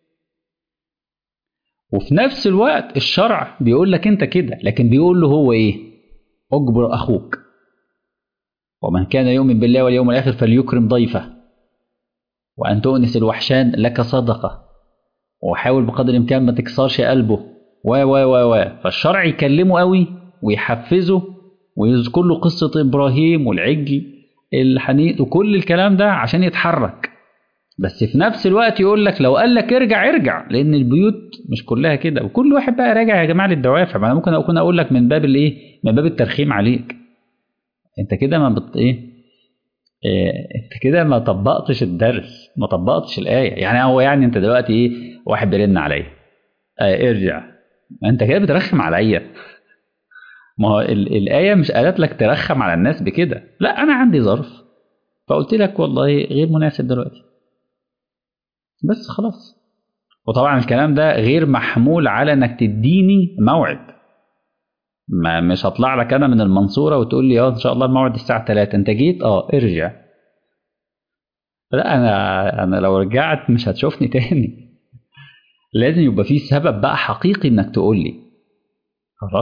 وفي نفس الوقت الشرع بيقول لك انت كده، لكن بيقول له هو ايه، اجبر اخوك، ومن كان يؤمن بالله واليوم الاخر فليكرم ضيفه، وان تؤنس الوحشان لك صدقه، وحاول بقدر الامكان ما تكسرش قلبه و و و و فالشرع يكلمه قوي ويحفزه ويذكر له قصه ابراهيم والعجل الحنيط وكل الكلام ده عشان يتحرك. بس في نفس الوقت يقول لك لو قال لك ارجع ارجع، لان البيوت مش كلها كده، وكل واحد بقى راجع يا جماعه للدوافع. ما انا ممكن اكون اقول لك من باب الايه، من باب الترخيم عليك. انت كده ما بت ايه, إيه انت كده ما طبقتش الدرس، ما طبقتش الايه. يعني هو يعني انت دلوقتي ايه، واحد بيرن عليا آه ارجع، انت كده بترخم عليا. ما هو ال- الايه مش قالت لك ترخم على الناس بكده، لا انا عندي ظرف فقلت لك والله غير مناسب دلوقتي، بس خلاص. وطبعا الكلام ده غير محمول على انك تديني موعد. ما مش هطلع لك انا من المنصوره وتقول لي اه ان شاء الله الموعد الساعه ثلاثة، انت جيت اه ارجع. لا انا انا لو رجعت مش هتشوفني تاني. لازم يبقى في سبب بقى حقيقي انك تقول لي. خلاص.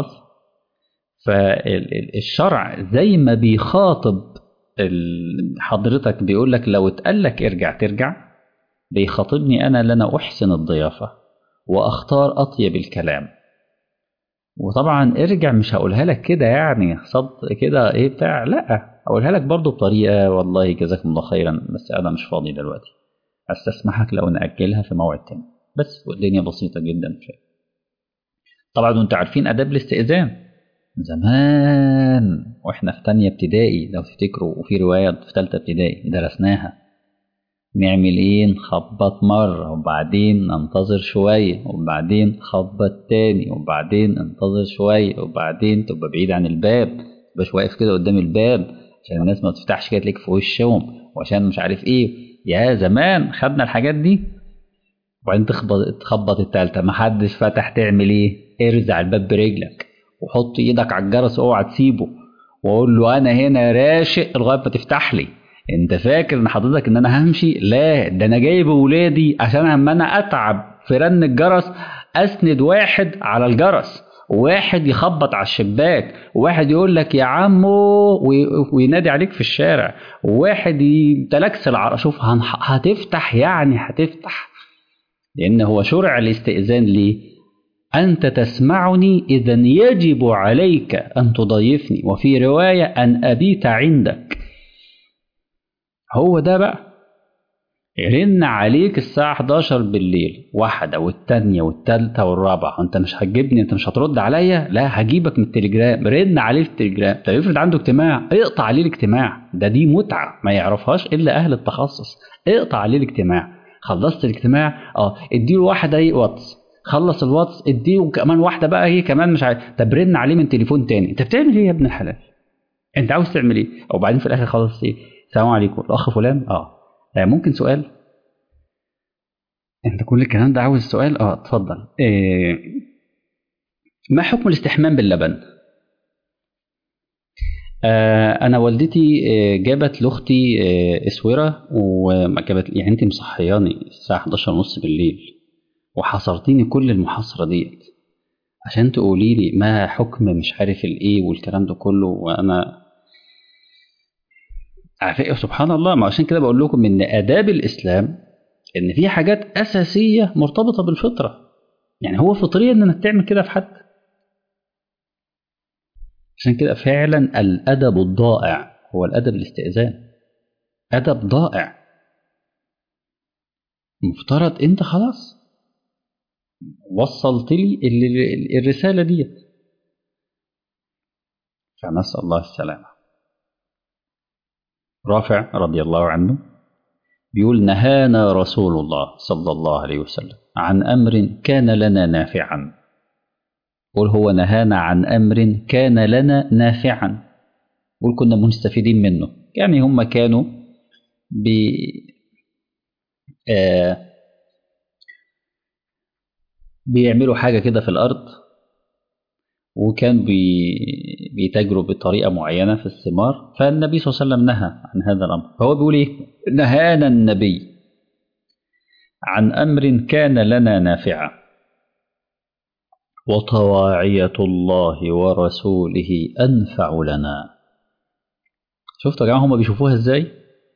فالشرع زي ما بيخاطب ال- حضرتك بيقول لك لو اتقال لك ارجع ترجع، بيخاطبني انا اللي انا احسن الضيافه واختار اطيب الكلام. وطبعا ارجع مش هقولها لك كده يعني صد كده ايه بتاع، لا هقولها لك برضو بطريقه والله جزاكم الله خيرا بس انا مش فاضي دلوقتي، استسمحك لو ناجلها في موعد تاني. بس والدنيا بسيطه جدا فيها. طبعا وانتوا عارفين اداب الاستئذان زمان واحنا في تانية ابتدائي لو تفتكروا، وفي روايه في تالتة ابتدائي درسناها. نعمل ايه، نخبط مرة وبعدين ننتظر شوية وبعدين نخبط تاني وبعدين ننتظر شوية وبعدين تبقى بعيد عن الباب، متبقاش واقف كده قدام الباب عشان الناس ما تفتحش كده تلاقيك في وشهم، وعشان مش عارف ايه. يا زمان خدنا الحاجات دي. وبعدين تخبط تخبط التالتة محدش فتح، تعمل ايه، ارزع الباب برجلك وحط ايدك على الجرس اوعى تسيبه، واقول له انا هنا راشق لغايه ما تفتح لي. انت فاكر ان حضرتك ان انا همشي؟ لا ده انا جايب ولادي عشان اما انا اتعب في رن الجرس اسند واحد على الجرس، وواحد يخبط على الشباك، وواحد يقول لك يا عمو وي- وينادي عليك في الشارع، وواحد يتلكس العرق. شوف هنح- هتفتح يعني هتفتح. لان هو شرع الاستئذان ليه؟ أنت تسمعني إذا يجب عليك أن تضيفني، وفي رواية أن أبيت عندك. هو ده بقى. يرن عليك الساعة حداشر بالليل، واحدة والتانية والتالتة والرابعة، وانت مش هتجيبني، انت مش هترد عليا، لا هجيبك من التليجرام. رن عليه في التليجرام. طب افرض عنده اجتماع، اقطع عليه الاجتماع. ده دي متعة ما يعرفهاش الا اهل التخصص. اقطع عليه الاجتماع. خلصت الاجتماع اه اديله واحدة ايه واتس، خلص الواتس اديله كمان واحدة بقى هي كمان مش عارف. طب رن عليه من تليفون تاني. انت بتعمل ايه يا ابن الحلال؟ انت عاوز تعمل ايه؟ وبعدين في الاخر خالص ايه، السلام عليكم الاخ فلان اه ممكن سؤال؟ انت كل الكلام ده عاوز سؤال؟ اه اتفضل. إيه ما حكم الاستحمام باللبن؟ آه انا والدتي آه جابت لاختي آه اسوره، وما جابت يعني، انت مصحياني الساعه حداشر ونص بالليل وحصرتيني كل المحاصره ديت عشان تقولي لي ما حكم مش عارف الايه والكلام ده كله، وانا عارف سبحان الله. ما عشان كده بقول لكم ان اداب الاسلام ان في حاجات اساسيه مرتبطه بالفطره، يعني هو فطريا انك تعمل كده في حد. عشان كده فعلا الادب الضائع هو الادب الاستئذان، ادب ضائع. مفترض انت خلاص وصلت لي ال- الرساله ديت، فنسال الله السلامه. رافع رضي الله عنه بيقول نهانا رسول الله صلى الله عليه وسلم عن امر كان لنا نافعا. قل هو نهانا عن امر كان لنا نافعا، قل كنا مستفيدين منه. يعني هم كانوا بي آه بيعملوا حاجه كده في الارض، وكان بي بيتاجروا بطريقه معينه في الثمار، فالنبي صلى الله عليه وسلم نهى عن هذا الامر. فهو بيقول ايه؟ نهانا النبي عن امر كان لنا نافعا وطواعية الله ورسوله أنفع لنا. شفتوا يا جماعة هما بيشوفوها إزاي؟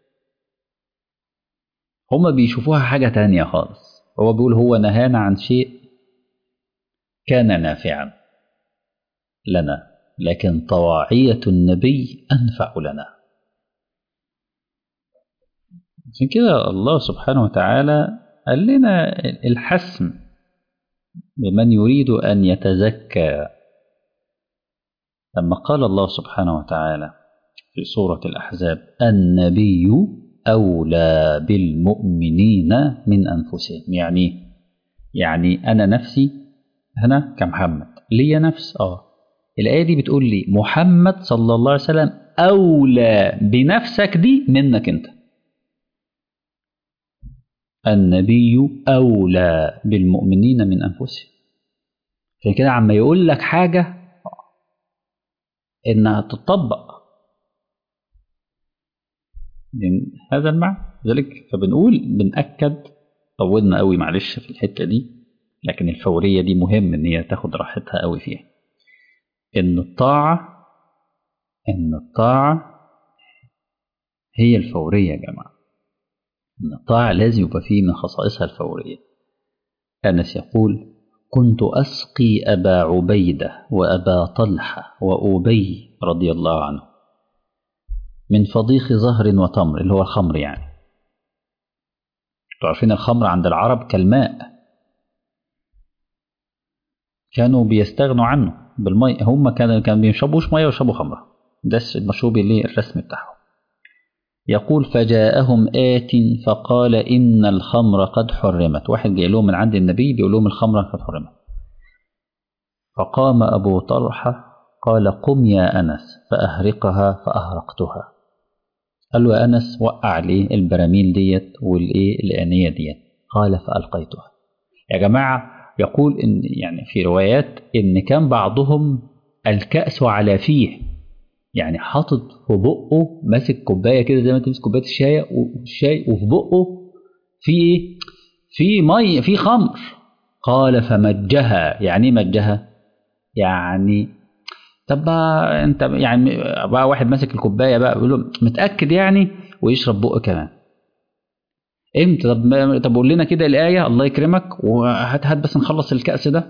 هما بيشوفوها حاجة تانية خالص. هو بيقول هو نهانا عن شيء كان نافعا لنا، لكن طواعية النبي أنفع لنا. عشان كده الله سبحانه وتعالى قال لنا الحسم لمن يريد أن يتزكى، لما قال الله سبحانه وتعالى في سورة الأحزاب النبي أولى بالمؤمنين من أنفسهم. يعني يعني أنا نفسي هنا كمحمد ليا نفس، آه الآية دي بتقول لي محمد صلى الله عليه وسلم أولى بنفسك دي منك أنت. النبي أولى بالمؤمنين من أنفسهم. عشان كده عما يقول لك حاجة إنها تطبق من هذا المعنى. ذلك فبنقول بنأكد، طولنا قوي معلش في الحتة دي، لكن الفورية دي مهم إن هي تاخد راحتها قوي فيها. إن الطاعة إن الطاعة هي الفورية يا جماعة. إن الطاعة لازم يبقى فيه من خصائصها الفورية. أنس يقول كنت أسقي أبا عبيدة وأبا طلحة وأبي رضي الله عنه من فضيخ زهر وتمر، اللي هو الخمر يعني. تعرفين الخمر عند العرب كالماء، كانوا بيستغنوا عنه بالماء. هم كانوا كانوا بيشربوش ميه ويشربوا خمره، ده المشروب اللي الرسمي بتاعهم. يقول فجاءهم آت فقال إن الخمر قد حرمت. واحد جاي لهم من عند النبي بيقول لهم الخمر قد حرمت. فقام أبو طلحة قال قم يا أنس فأهرقها فأهرقتها. قال له يا أنس وقع لي البراميل ديت والإيه الآنية ديت. قال فألقيتها. يا جماعة يقول إن يعني في روايات إن كان بعضهم الكأس على فيه، يعني حاطط في بقه ماسك كوباية كده زي ما تمسك كوباية الشاي والشاي وفي بقه في إيه؟ في مي في خمر. قال فمجها. يعني إيه مجها؟ يعني طب بقى انت يعني بقى واحد ماسك الكوبايه بقى بيقول له متاكد يعني ويشرب بقه كمان امتى؟ طب طب قول لنا كده الايه الله يكرمك وهات هات بس نخلص الكاس ده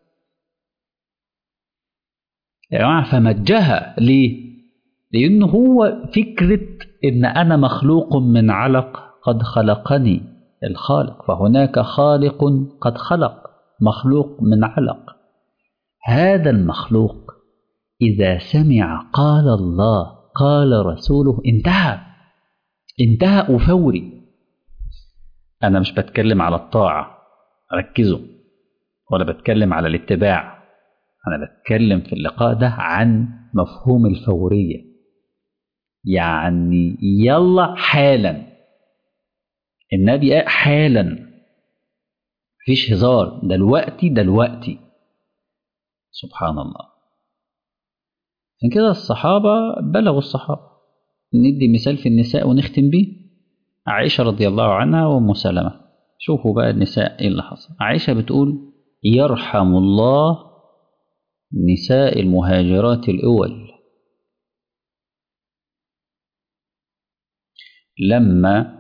يا جماعه. فمجها ليه؟ لانه هو فكره ان انا مخلوق من علق قد خلقني الخالق، فهناك خالق قد خلق مخلوق من علق. هذا المخلوق إذا سمع قال الله قال رسوله انتهى انتهى وفوري. أنا مش بتكلم على الطاعة، ركزوا، ولا بتكلم على الاتباع. أنا بتكلم في اللقاء ده عن مفهوم الفورية، يعني يلا حالا. النبي قال حالا، مفيش هزار، دلوقتي دلوقتي. سبحان الله. عشان كده الصحابة بلغوا الصحابة. ندي مثال في النساء ونختم بيه. عائشة رضي الله عنها وأم سلمة. شوفوا بقى النساء ايه اللي حصل. عائشة بتقول يرحم الله نساء المهاجرات الأول لما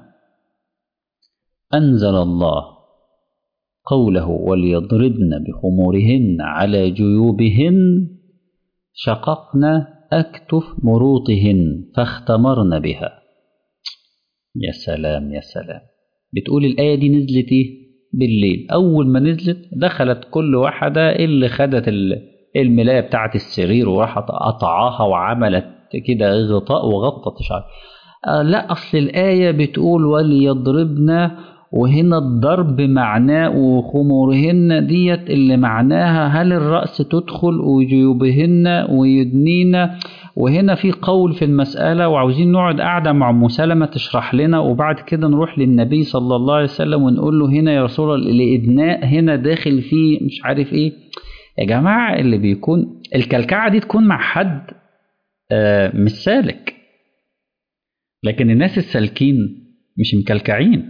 أنزل الله قوله وليضربن بخمورهن على جيوبهن شققن أكتف مروطهن فاختمرن بها. يا سلام يا سلام. بتقول الآية دي نزلت إيه؟ بالليل. أول ما نزلت دخلت كل واحدة اللي خدت الملاية بتاعت السرير وراحت قطعاها وعملت كده غطاء وغطت شعر. آه لا، أصل الآية بتقول وليضربن، وهنا الضرب معناه وخمورهن ديت اللي معناها هل الرأس تدخل وجيوبهن ويدنين. وهنا في قول في المسألة، وعاوزين نقعد قاعدة مع أم سلمة تشرح لنا، وبعد كده نروح للنبي صلى الله عليه وسلم ونقول له هنا يا رسول الله الإدناء هنا داخل فيه مش عارف إيه. يا جماعة اللي بيكون الكلكعة دي تكون مع حد آه مش سالك، لكن الناس السالكين مش مكلكعين.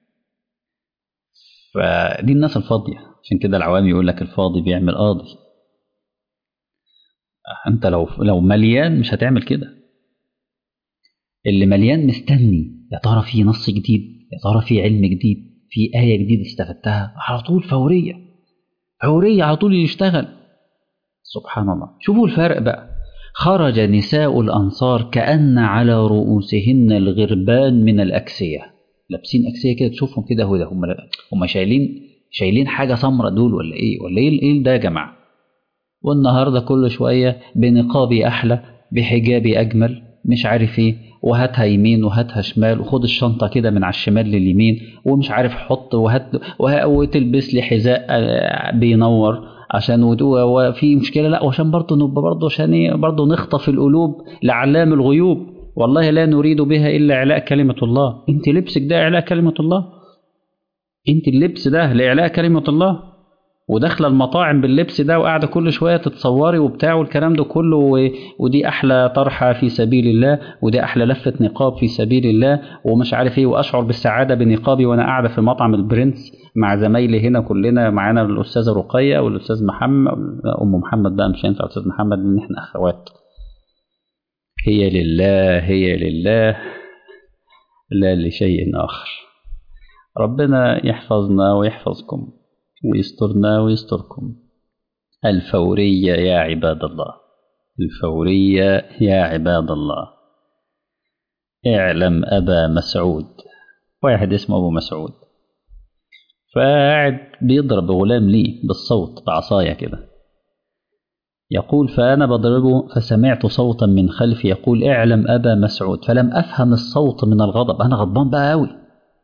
فدي الناس الفاضية. عشان كده العوام يقول لك الفاضي بيعمل قاضي. انت لو لو مليان مش هتعمل كده. اللي مليان مستني يا ترى في نص جديد، يا ترى في علم جديد، في آية جديدة استفدتها، على طول فورية فورية على طول يشتغل. سبحان الله. شوفوا الفرق بقى. خرج نساء الأنصار كأن على رؤوسهن الغربان من الأكسية. لابسين أكسية كده تشوفهم كده، هو ده هم هم شايلين شايلين حاجة سمرة دول ولا إيه ولا إيه إيه ده يا جماعة. والنهاردة كل شوية بنقابي أحلى، بحجابي أجمل، مش عارف إيه، وهاتها يمين وهاتها شمال، وخد الشنطة كده من على الشمال لليمين، ومش عارف حط وهات وتلبس لي حذاء بينور عشان وفي مشكلة. لا، وعشان برضه نبقى برضه عشان إيه برضه نخطف القلوب لعلام الغيوب. والله لا نريد بها إلا إعلاء كلمة الله. أنت لبسك ده إعلاء كلمة الله. أنت اللبس ده لإعلاء كلمة الله. وداخله المطاعم باللبس ده وقاعده كل شويه تتصوري وبتاع والكلام ده كله و... ودي احلى طرحه في سبيل الله، ودي احلى لفه نقاب في سبيل الله، ومش عارف ايه، واشعر بالسعاده بنقابي وانا قاعده في مطعم البرنس مع زمايلي هنا كلنا. معانا الاستاذه رقيه والاستاذ محمد، ام محمد بقى مش هينفع استاذ محمد لان احنا اخوات. هي لله هي لله لا لشيء اخر. ربنا يحفظنا ويحفظكم ويسترنا ويستركم. الفورية يا عباد الله، الفورية يا عباد الله. اعلم أبا مسعود. واحد اسمه أبو مسعود فقاعد بيضرب غلام لي بالصوت بعصاية كده. يقول فأنا بضربه فسمعت صوتا من خلفي يقول اعلم أبا مسعود، فلم أفهم الصوت من الغضب، أنا غضبان بقى أوي.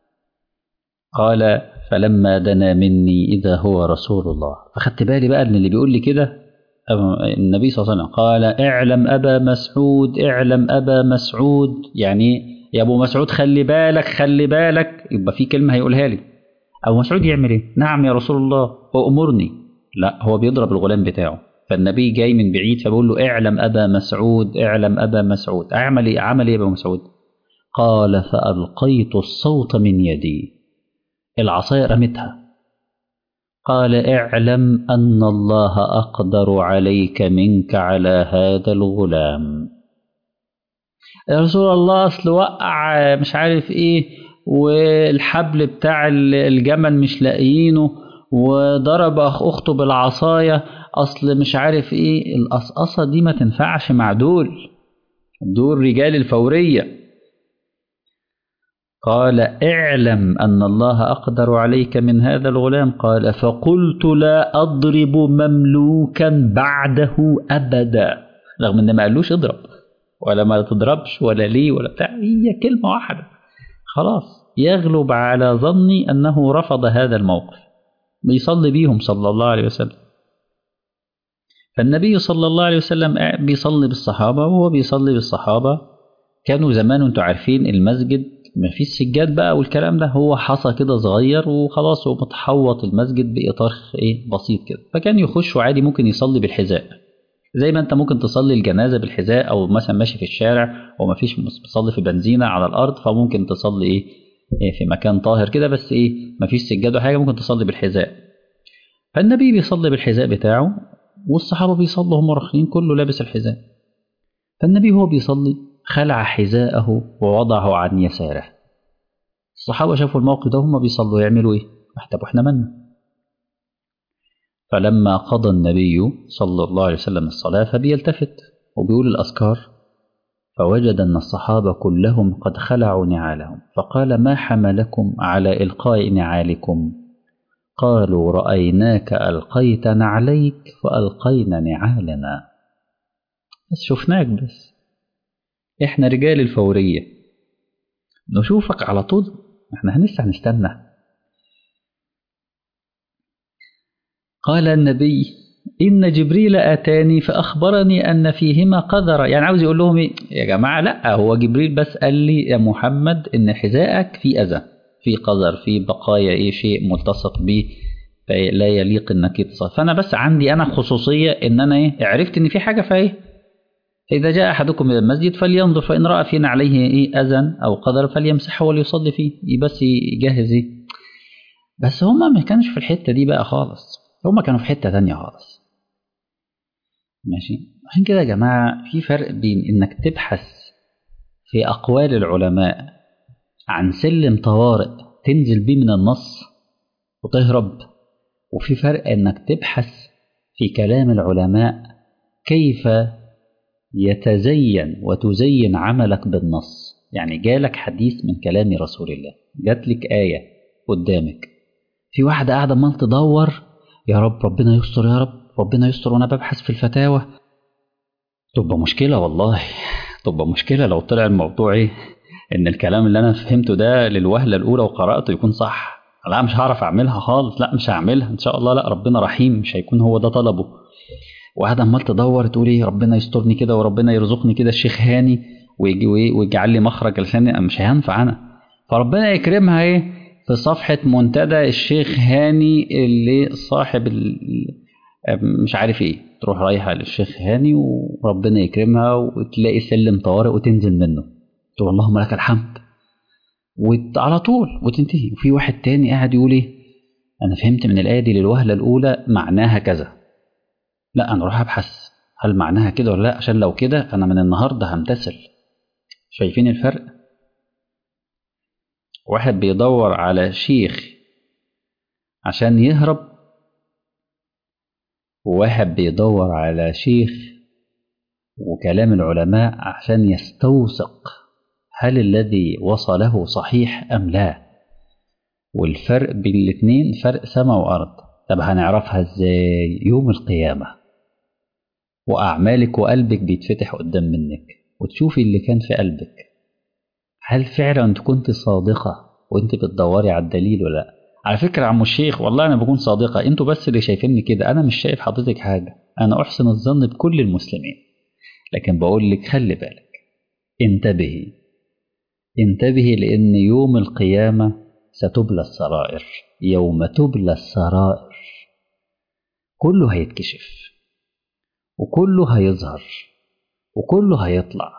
قال فلما دنا مني إذا هو رسول الله، فخدت بالي بقى ان اللي بيقول لي كده النبي صلى الله عليه وسلم. قال اعلم أبا مسعود اعلم أبا مسعود، يعني يا أبو مسعود خلي بالك خلي بالك. يبقى في كلمة هيقولها لي. أبو مسعود يعمل إيه؟ نعم يا رسول الله أؤمرني. لا، هو بيضرب الغلام بتاعه، فالنبي جاي من بعيد فبقول له اعلم أبا مسعود اعلم أبا مسعود. أعمل إيه؟ عمل إيه يا أبو مسعود؟ قال فألقيت الصوت من يدي، العصاية رمتها. قال اعلم أن الله أقدر عليك منك على هذا الغلام. يا رسول الله أصل وقع مش عارف إيه، والحبل بتاع الجمل مش لاقيينه، وضرب أخ أخته بالعصاية، أصل مش عارف إيه. القصقصة دي ما تنفعش مع دول، دول رجال الفورية. قال اعلم أن الله أقدر عليك من هذا الغلام. قال فقلت لا أضرب مملوكا بعده أبدا، رغم أن ما قالوش اضرب ولا ما تضربش ولا ليه ولا بتاع، هي كلمة واحدة خلاص. يغلب على ظني أنه رفض هذا الموقف. بيصلي بيهم صلى الله عليه وسلم. فالنبي صلى الله عليه وسلم بيصلي بالصحابة، وهو بيصلي بالصحابة كانوا زمان انتوا عارفين المسجد مفيش سجاد بقى والكلام ده، هو حصى كده صغير وخلاص، ومتحوط المسجد بإطار ايه بسيط كده، فكان يخش عادي ممكن يصلي بالحذاء، زي ما انت ممكن تصلي الجنازة بالحذاء، او مثلا ماشي في الشارع ومفيش بتصلي في بنزينة على الارض، فممكن تصلي ايه, إيه في مكان طاهر كده، بس ايه مفيش سجاد وحاجة، ممكن تصلي بالحذاء. فالنبي بيصلي بالحذاء بتاعه، والصحابة بيصلوا هم راخرين كله لابس الحذاء. فالنبي هو بيصلي خلع حذاءه ووضعه عن يساره. الصحابة شافوا الموقف ده هم بيصلوا يعملوا ايه؟ احتبوا احنا منا. فلما قضى النبي صلى الله عليه وسلم الصلاة فبيلتفت وبيقول الأذكار، فوجد أن الصحابة كلهم قد خلعوا نعالهم، فقال ما حملكم على إلقاء نعالكم؟ قالوا رأيناك ألقيت نعليك فألقينا نعالنا. بس شفناك، بس احنا رجال الفورية نشوفك على طول، احنا هنسع نستنى. قال النبي إن جبريل أتاني فأخبرني أن فيهما قذرة، يعني عاوز يقول لهم إيه يا جماعة؟ لا، هو جبريل بس قال لي يا محمد إن حذائك في أذى، في قذر، في بقايا إيه شيء ملتصق به لا يليق إنك تصل. فأنا بس عندي أنا خصوصية إن أنا إيه عرفت إن في حاجة فإيه، إذا جاء أحدكم إلى المسجد فلينظر فإن رأى فينا عليه إيه أذى أو قذر فليمسحه وليصلي فيه، بس يجهز إيه. بس هما ما كانش في الحتة دي بقى خالص، هما كانوا في حتة تانية خالص. ماشي، عشان كده يا جماعة في فرق بين إنك تبحث في أقوال العلماء عن سلم طوارئ تنزل بيه من النص وتهرب، وفي فرق إنك تبحث في كلام العلماء كيف يتزين وتزين عملك بالنص. يعني جالك حديث من كلام رسول الله، جاتلك آية قدامك، في واحدة قاعدة ما تدور يا رب ربنا يستر يا رب ربنا يستر وأنا ببحث في الفتاوى، تبقى مشكلة والله، تبقى مشكلة لو طلع الموضوع إيه إن الكلام اللي أنا فهمته ده للوهلة الأولى وقرأته يكون صح. لا مش هعرف أعملها خالص، لا مش هعملها إن شاء الله، لا ربنا رحيم مش هيكون هو ده طلبه. وقاعدة عمال تدور تقول إيه ربنا يسترني كده وربنا يرزقني كده الشيخ هاني ويجي ويجعل لي مخرج لساني، مش هينفع أنا. فربنا يكرمها إيه في صفحة منتدى الشيخ هاني اللي صاحب مش عارف ايه، تروح رايحة للشيخ هاني وربنا يكرمها وتلاقي سلم طوارئ وتنزل منه، تقول اللهم لك الحمد وعلى طول وتنتهي. وفي واحد تاني قاعد يقول ايه انا فهمت من الآية دي للوهلة الأولى معناها كذا، لا انا اروح ابحث هل معناها كده ولا لا، عشان لو كده انا من النهاردة همتثل. شايفين الفرق؟ واحد بيدور على شيخ عشان يهرب، وواحد بيدور على شيخ وكلام العلماء عشان يستوثق هل الذي وصله صحيح أم لا. والفرق بين الاثنين فرق سماء وأرض. طب هنعرفها ازاي؟ يوم القيامة وأعمالك وقلبك بيتفتح قدام منك وتشوفي اللي كان في قلبك، هل فعلا انت كنت صادقة وانت بتدوري على الدليل ولا لا. على فكرة يا عم الشيخ والله أنا بكون صادقة، انتوا بس اللي شايفيني كده، أنا مش شايف حضرتك حاجة، أنا أحسن الظن بكل المسلمين، لكن بقول لك خلي بالك، انتبهي انتبهي، لأن يوم القيامة ستبلى السرائر، يوم تبلى السرائر كله هيتكشف وكله هيظهر وكله هيطلع،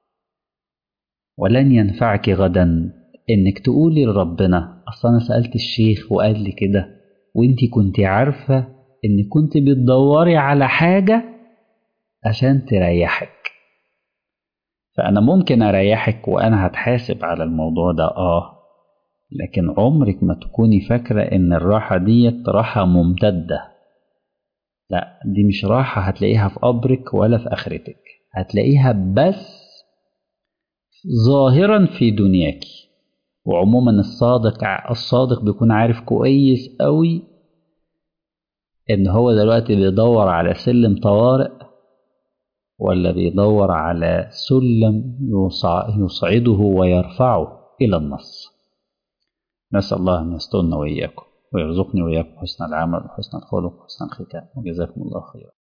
ولن ينفعك غدا انك تقولي لربنا اصل انا سألت الشيخ وقال لي كده، وانتي كنت عارفة انك كنت بتدوري على حاجة عشان تريحك. فانا ممكن اريحك وانا هتحاسب على الموضوع ده اه، لكن عمرك ما تكوني فاكرة ان الراحة ديت راحة ممتدة، لا دي مش راحة هتلاقيها في قبرك ولا في اخرتك، هتلاقيها بس ظاهرا في دنياك. وعموما الصادق الصادق بيكون عارف كويس قوي ان هو دلوقتي بيدور على سلم طوارئ ولا بيدور على سلم يصعده ويرفعه الى النص. نسأل الله ان يسترنا واياكم ويرزقني واياكم حسن العمل وحسن الخلق وحسن الختام، وجزاكم الله خيرا.